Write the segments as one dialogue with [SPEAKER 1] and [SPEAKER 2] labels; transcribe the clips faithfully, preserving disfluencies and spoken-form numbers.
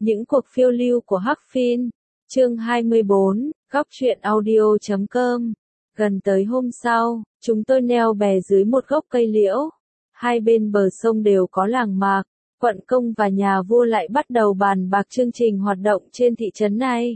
[SPEAKER 1] Những cuộc phiêu lưu của Hắc Phiên. Chương hai mươi bốn, góc truyện audio chấm com. Gần tới hôm sau, chúng tôi neo bè dưới một gốc cây liễu. Hai bên bờ sông đều có làng mạc, quận công và nhà vua lại bắt đầu bàn bạc chương trình hoạt động trên thị trấn này.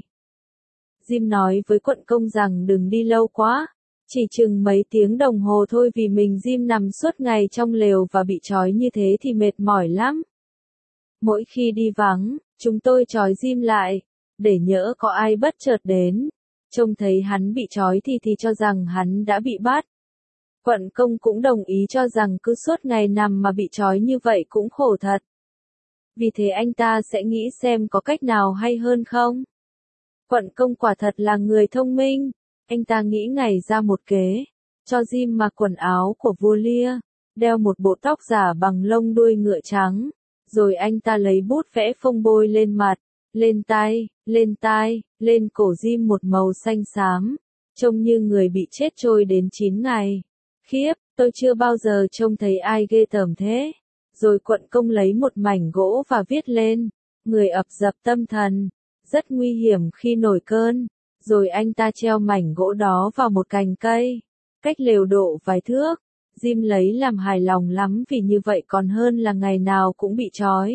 [SPEAKER 1] Jim nói với quận công rằng đừng đi lâu quá, chỉ chừng mấy tiếng đồng hồ thôi vì mình Jim nằm suốt ngày trong lều và bị trói như thế thì mệt mỏi lắm. Mỗi khi đi vắng, chúng tôi trói Jim lại, để nhỡ có ai bất chợt đến, trông thấy hắn bị trói thì thì cho rằng hắn đã bị bắt. Quận công cũng đồng ý cho rằng cứ suốt ngày nằm mà bị trói như vậy cũng khổ thật. Vì thế anh ta sẽ nghĩ xem có cách nào hay hơn không? Quận công quả thật là người thông minh, anh ta nghĩ ngày ra một kế, cho Jim mặc quần áo của vua Lear, đeo một bộ tóc giả bằng lông đuôi ngựa trắng, rồi anh ta lấy bút vẽ phông bôi lên mặt, lên tay, lên tai, lên cổ Jim một màu xanh xám, trông như người bị chết trôi đến chín ngày. Khiếp, tôi chưa bao giờ trông thấy ai ghê tởm thế. Rồi quận công lấy một mảnh gỗ và viết lên, người ập dập tâm thần, rất nguy hiểm khi nổi cơn. Rồi anh ta treo mảnh gỗ đó vào một cành cây, cách lều độ vài thước. Jim lấy làm hài lòng lắm vì như vậy còn hơn là ngày nào cũng bị trói.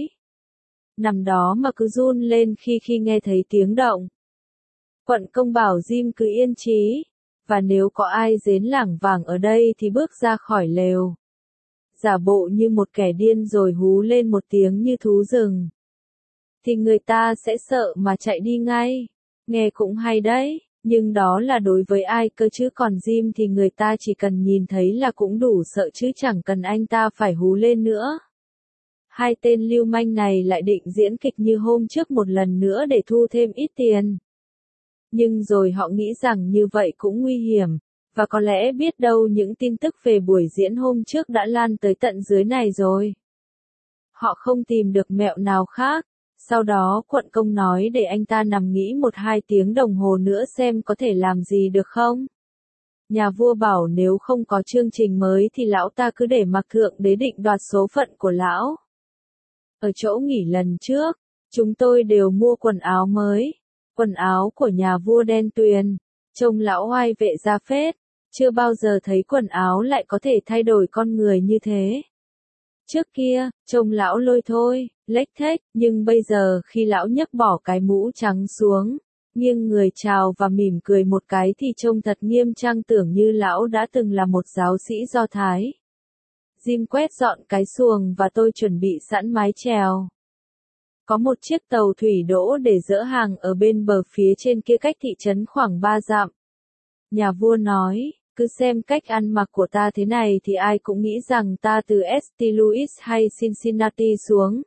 [SPEAKER 1] Nằm đó mà cứ run lên khi khi nghe thấy tiếng động. Quận công bảo Jim cứ yên trí, và nếu có ai đến lảng vảng ở đây thì bước ra khỏi lều. Giả bộ như một kẻ điên rồi hú lên một tiếng như thú rừng. Thì người ta sẽ sợ mà chạy đi ngay. Nghe cũng hay đấy, nhưng đó là đối với ai cơ chứ còn Jim thì người ta chỉ cần nhìn thấy là cũng đủ sợ chứ chẳng cần anh ta phải hú lên nữa. Hai tên lưu manh này lại định diễn kịch như hôm trước một lần nữa để thu thêm ít tiền. Nhưng rồi họ nghĩ rằng như vậy cũng nguy hiểm, và có lẽ biết đâu những tin tức về buổi diễn hôm trước đã lan tới tận dưới này rồi. Họ không tìm được mẹo nào khác. Sau đó quận công nói để anh ta nằm nghỉ một hai tiếng đồng hồ nữa xem có thể làm gì được không. Nhà vua bảo nếu không có chương trình mới thì lão ta cứ để mặc thượng đế định đoạt số phận của lão. Ở chỗ nghỉ lần trước, chúng tôi đều mua quần áo mới. Quần áo của nhà vua đen tuyền, trông lão oai vệ ra phết, chưa bao giờ thấy quần áo lại có thể thay đổi con người như thế. Trước kia, trông lão lôi thôi, lếch thếch, nhưng bây giờ khi lão nhấc bỏ cái mũ trắng xuống, nghiêng người chào và mỉm cười một cái thì trông thật nghiêm trang tưởng như lão đã từng là một giáo sĩ Do Thái. Jim quét dọn cái xuồng và tôi chuẩn bị sẵn mái chèo. Có một chiếc tàu thủy đỗ để dỡ hàng ở bên bờ phía trên kia cách thị trấn khoảng ba dặm. Nhà vua nói, cứ xem cách ăn mặc của ta thế này thì ai cũng nghĩ rằng ta từ Saint Louis hay Cincinnati xuống.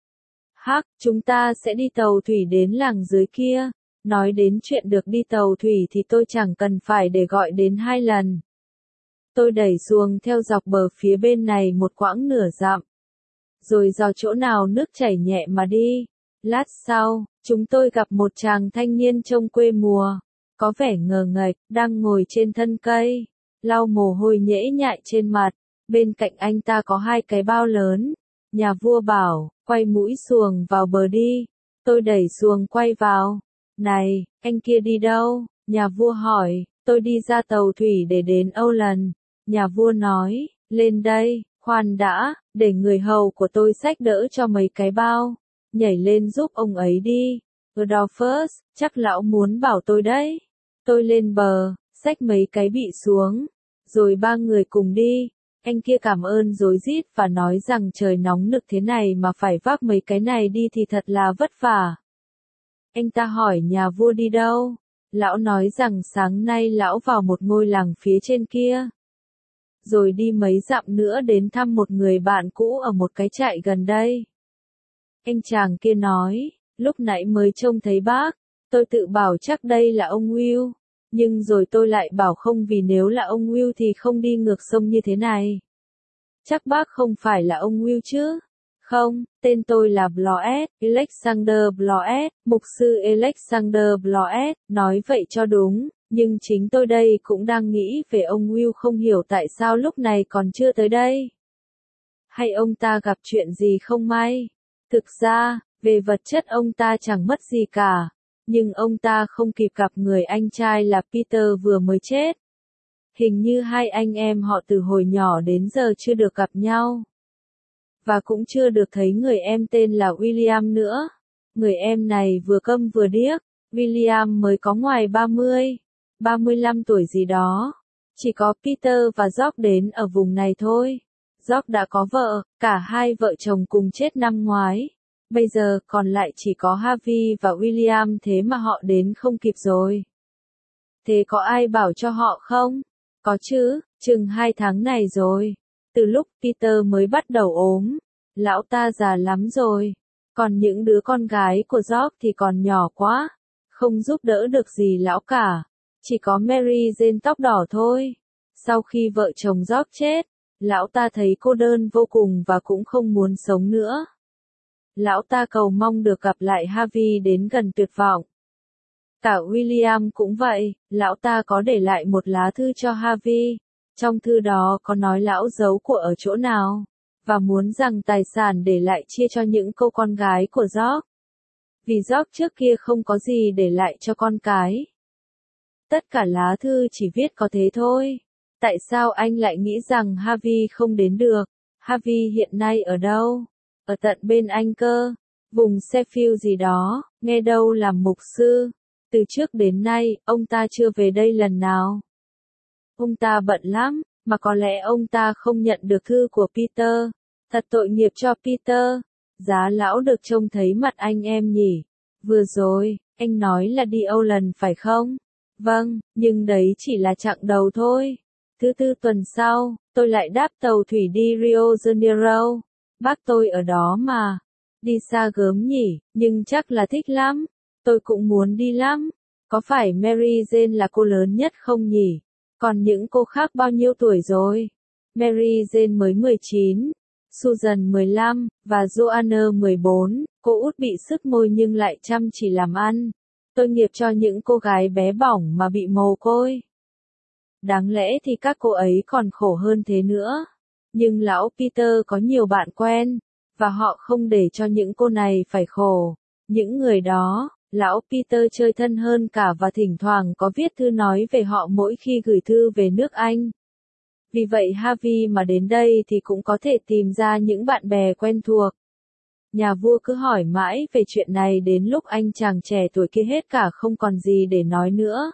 [SPEAKER 1] Hắc, chúng ta sẽ đi tàu thủy đến làng dưới kia. Nói đến chuyện được đi tàu thủy thì tôi chẳng cần phải để gọi đến hai lần. Tôi đẩy xuồng theo dọc bờ phía bên này một quãng nửa dặm. Rồi dò chỗ nào nước chảy nhẹ mà đi. Lát sau, chúng tôi gặp một chàng thanh niên trông quê mùa, có vẻ ngờ nghệch, đang ngồi trên thân cây, lau mồ hôi nhễ nhại trên mặt. Bên cạnh anh ta có hai cái bao lớn. Nhà vua bảo, quay mũi xuồng vào bờ đi. Tôi đẩy xuồng quay vào. Này, anh kia đi đâu? Nhà vua hỏi. Tôi đi ra tàu thủy để đến Âu Lần. Nhà vua nói, lên đây, khoan đã, để người hầu của tôi xách đỡ cho mấy cái bao. Nhảy lên giúp ông ấy đi. Adolphus, chắc lão muốn bảo tôi đấy. Tôi lên bờ, xách mấy cái bị xuống. Rồi ba người cùng đi. Anh kia cảm ơn rối rít và nói rằng trời nóng nực thế này mà phải vác mấy cái này đi thì thật là vất vả. Anh ta hỏi nhà vua đi đâu. Lão nói rằng sáng nay lão vào một ngôi làng phía trên kia. Rồi đi mấy dặm nữa đến thăm một người bạn cũ ở một cái trại gần đây. Anh chàng kia nói, lúc nãy mới trông thấy bác, tôi tự bảo chắc đây là ông Will. Nhưng rồi tôi lại bảo không vì nếu là ông Will thì không đi ngược sông như thế này. Chắc bác không phải là ông Will chứ? Không, tên tôi là Bloet, Alexander Bloet, mục sư Alexander Bloet, nói vậy cho đúng, nhưng chính tôi đây cũng đang nghĩ về ông Will không hiểu tại sao lúc này còn chưa tới đây. Hay ông ta gặp chuyện gì không may? Thực ra, Về vật chất ông ta chẳng mất gì cả, nhưng ông ta không kịp gặp người anh trai là Peter vừa mới chết. Hình như hai anh em họ từ hồi nhỏ đến giờ chưa được gặp nhau. Và cũng chưa được thấy người em tên là William nữa. Người em này vừa câm vừa điếc, William mới có ngoài ba mươi, ba mươi lăm tuổi gì đó. Chỉ có Peter và George đến ở vùng này thôi. George đã có vợ, cả hai vợ chồng cùng chết năm ngoái. Bây giờ còn lại chỉ có Harvey và William, thế mà họ đến không kịp rồi. Thế có ai bảo cho họ không? Có chứ, chừng hai tháng này rồi. Từ lúc Peter mới bắt đầu ốm, lão ta già lắm rồi. Còn những đứa con gái của George thì còn nhỏ quá, không giúp đỡ được gì lão cả. Chỉ có Mary Jane tóc đỏ thôi. Sau khi vợ chồng George chết, lão ta thấy cô đơn vô cùng và cũng không muốn sống nữa. Lão ta cầu mong được gặp lại Harvey đến gần tuyệt vọng. Cả William cũng vậy, lão ta có để lại một lá thư cho Harvey. Trong thư đó có nói lão giấu của ở chỗ nào, và muốn rằng tài sản để lại chia cho những cô con gái của George. Vì George trước kia không có gì để lại cho con cái. Tất cả lá thư chỉ viết có thế thôi. Tại sao anh lại nghĩ rằng Harvey không đến được? Harvey hiện nay ở đâu? Ở tận bên anh cơ. Vùng Sheffield gì đó, nghe đâu làm mục sư. Từ trước đến nay, ông ta chưa về đây lần nào. Ông ta bận lắm, mà có lẽ ông ta không nhận được thư của Peter. Thật tội nghiệp cho Peter. Giá lão được trông thấy mặt anh em nhỉ. Vừa rồi, anh nói là đi Âu Lần phải không? Vâng, nhưng đấy chỉ là chặng đầu thôi. Thứ tư tuần sau, tôi lại đáp tàu thủy đi Rio de Janeiro. Bác tôi ở đó mà. Đi xa gớm nhỉ, nhưng chắc là thích lắm. Tôi cũng muốn đi lắm. Có phải Mary Jane là cô lớn nhất không nhỉ? Còn những cô khác bao nhiêu tuổi rồi? Mary Jane mới mười chín, Susan mười lăm, và Joanna mười bốn. Cô út bị sứt môi nhưng lại chăm chỉ làm ăn. Tôi nghiệp cho những cô gái bé bỏng mà bị mồ côi. Đáng lẽ thì các cô ấy còn khổ hơn thế nữa. Nhưng lão Peter có nhiều bạn quen, và họ không để cho những cô này phải khổ. Những người đó, lão Peter chơi thân hơn cả và thỉnh thoảng có viết thư nói về họ mỗi khi gửi thư về nước Anh. Vì vậy Harvey mà đến đây thì cũng có thể tìm ra những bạn bè quen thuộc. Nhà vua cứ hỏi mãi về chuyện này đến lúc anh chàng trẻ tuổi kia hết cả không còn gì để nói nữa.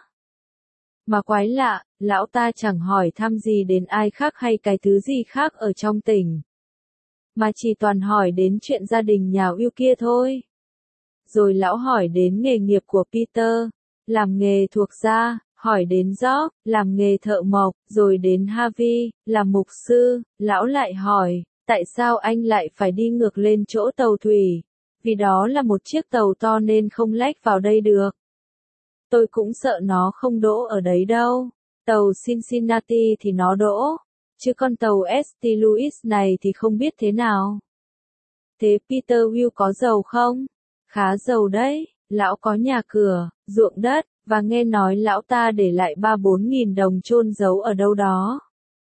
[SPEAKER 1] Mà quái lạ, lão ta chẳng hỏi thăm gì đến ai khác hay cái thứ gì khác ở trong tỉnh. Mà chỉ toàn hỏi đến chuyện gia đình nhà Will kia thôi. Rồi lão hỏi đến nghề nghiệp của Peter, làm nghề thuộc gia, hỏi đến George, làm nghề thợ mộc, rồi đến Harvey, làm mục sư, lão lại hỏi, tại sao anh lại phải đi ngược lên chỗ tàu thủy? Vì đó là một chiếc tàu to nên không lách vào đây được. Tôi cũng sợ nó không đỗ ở đấy đâu. Tàu Cincinnati thì nó đỗ, chứ con tàu Saint Louis này thì không biết thế nào. Thế Peter Will có giàu không? Khá giàu đấy, lão có nhà cửa, ruộng đất, và nghe nói lão ta để lại ba bốn nghìn đồng chôn giấu ở đâu đó.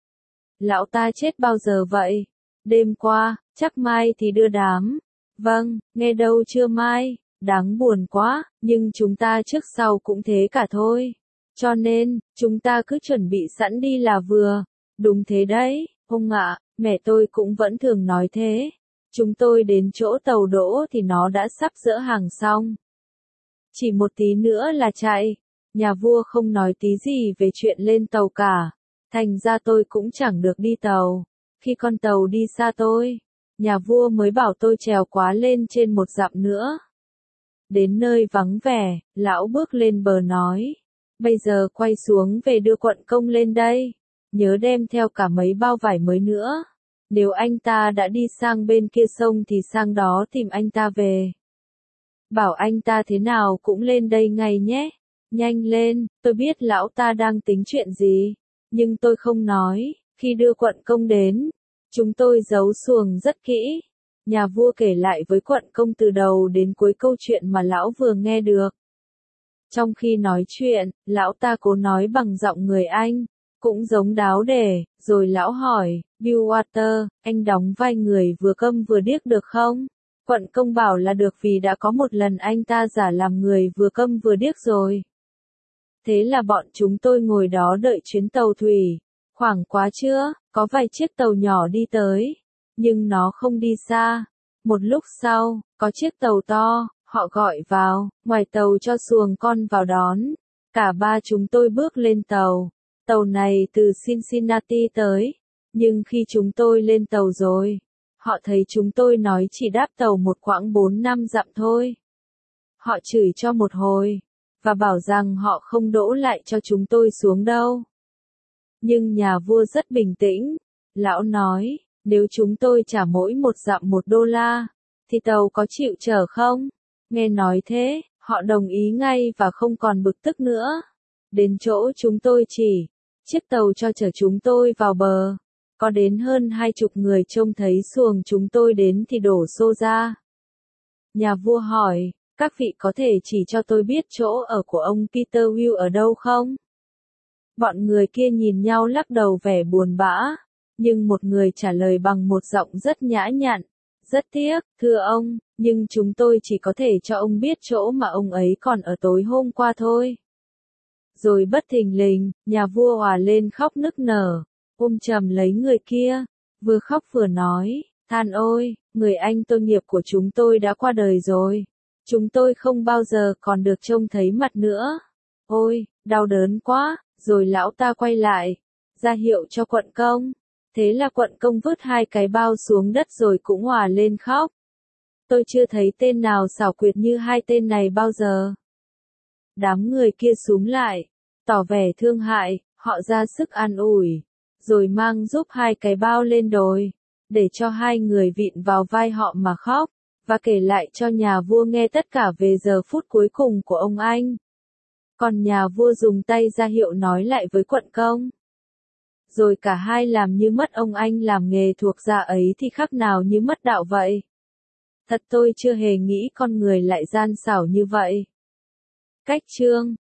[SPEAKER 1] Lão ta chết bao giờ vậy? Đêm qua, chắc mai thì đưa đám. Vâng, nghe đâu chưa mai, đáng buồn quá, nhưng chúng ta trước sau cũng thế cả thôi. Cho nên, chúng ta cứ chuẩn bị sẵn đi là vừa. Đúng thế đấy, ông ạ, mẹ tôi cũng vẫn thường nói thế. Chúng tôi đến chỗ tàu đỗ thì nó đã sắp dỡ hàng xong. Chỉ một tí nữa là chạy. Nhà vua không nói tí gì về chuyện lên tàu cả. Thành ra tôi cũng chẳng được đi tàu. Khi con tàu đi xa tôi, nhà vua mới bảo tôi trèo quá lên trên một dặm nữa. Đến nơi vắng vẻ, lão bước lên bờ nói. Bây giờ quay xuống về đưa quận công lên đây. Nhớ đem theo cả mấy bao vải mới nữa. Nếu anh ta đã đi sang bên kia sông thì sang đó tìm anh ta về. Bảo anh ta thế nào cũng lên đây ngay nhé. Nhanh lên, tôi biết lão ta đang tính chuyện gì. Nhưng tôi không nói. Khi đưa quận công đến, chúng tôi giấu xuồng rất kỹ. Nhà vua kể lại với quận công từ đầu đến cuối câu chuyện mà lão vừa nghe được. Trong khi nói chuyện, lão ta cố nói bằng giọng người Anh, cũng giống đáo để, rồi lão hỏi, Billwater, anh đóng vai người vừa câm vừa điếc được không? Quận công bảo là được vì đã có một lần anh ta giả làm người vừa câm vừa điếc rồi. Thế là bọn chúng tôi ngồi đó đợi chuyến tàu thủy. Khoảng quá trưa, có vài chiếc tàu nhỏ đi tới, nhưng nó không đi xa. Một lúc sau, có chiếc tàu to, họ gọi vào, ngoài tàu cho xuồng con vào đón. Cả ba chúng tôi bước lên tàu. Tàu này từ Cincinnati tới, nhưng khi chúng tôi lên tàu rồi, họ thấy chúng tôi nói chỉ đáp tàu một quãng bốn năm dặm thôi. Họ chửi cho một hồi, và bảo rằng họ không đỗ lại cho chúng tôi xuống đâu. Nhưng nhà vua rất bình tĩnh. Lão nói, nếu chúng tôi trả mỗi một dặm một đô la, thì tàu có chịu chở không? Nghe nói thế, họ đồng ý ngay và không còn bực tức nữa. Đến chỗ chúng tôi chỉ, chiếc tàu cho chở chúng tôi vào bờ. Có đến hơn hai chục người trông thấy xuồng chúng tôi đến thì đổ xô ra. Nhà vua hỏi, các vị có thể chỉ cho tôi biết chỗ ở của ông Peter Will ở đâu không? Bọn người kia nhìn nhau lắc đầu vẻ buồn bã, nhưng một người trả lời bằng một giọng rất nhã nhặn. Rất tiếc, thưa ông, nhưng chúng tôi chỉ có thể cho ông biết chỗ mà ông ấy còn ở tối hôm qua thôi. Rồi bất thình lình, nhà vua òa lên khóc nức nở, ôm chầm lấy người kia, vừa khóc vừa nói, than ôi, người anh tôi nghiệp của chúng tôi đã qua đời rồi. Chúng tôi không bao giờ còn được trông thấy mặt nữa. Ôi, đau đớn quá, rồi lão ta quay lại, ra hiệu cho quận công. Thế là quận công vứt hai cái bao xuống đất rồi cũng òa lên khóc. Tôi chưa thấy tên nào xảo quyệt như hai tên này bao giờ. Đám người kia xúm lại, tỏ vẻ thương hại, họ ra sức an ủi, rồi mang giúp hai cái bao lên đồi, để cho hai người vịn vào vai họ mà khóc, và kể lại cho nhà vua nghe tất cả về giờ phút cuối cùng của ông anh. Còn nhà vua dùng tay ra hiệu nói lại với quận công. Rồi cả hai làm như mất ông anh làm nghề thuộc gia ấy thì khác nào như mất đạo vậy. Thật tôi chưa hề nghĩ con người lại gian xảo như vậy. Cách chương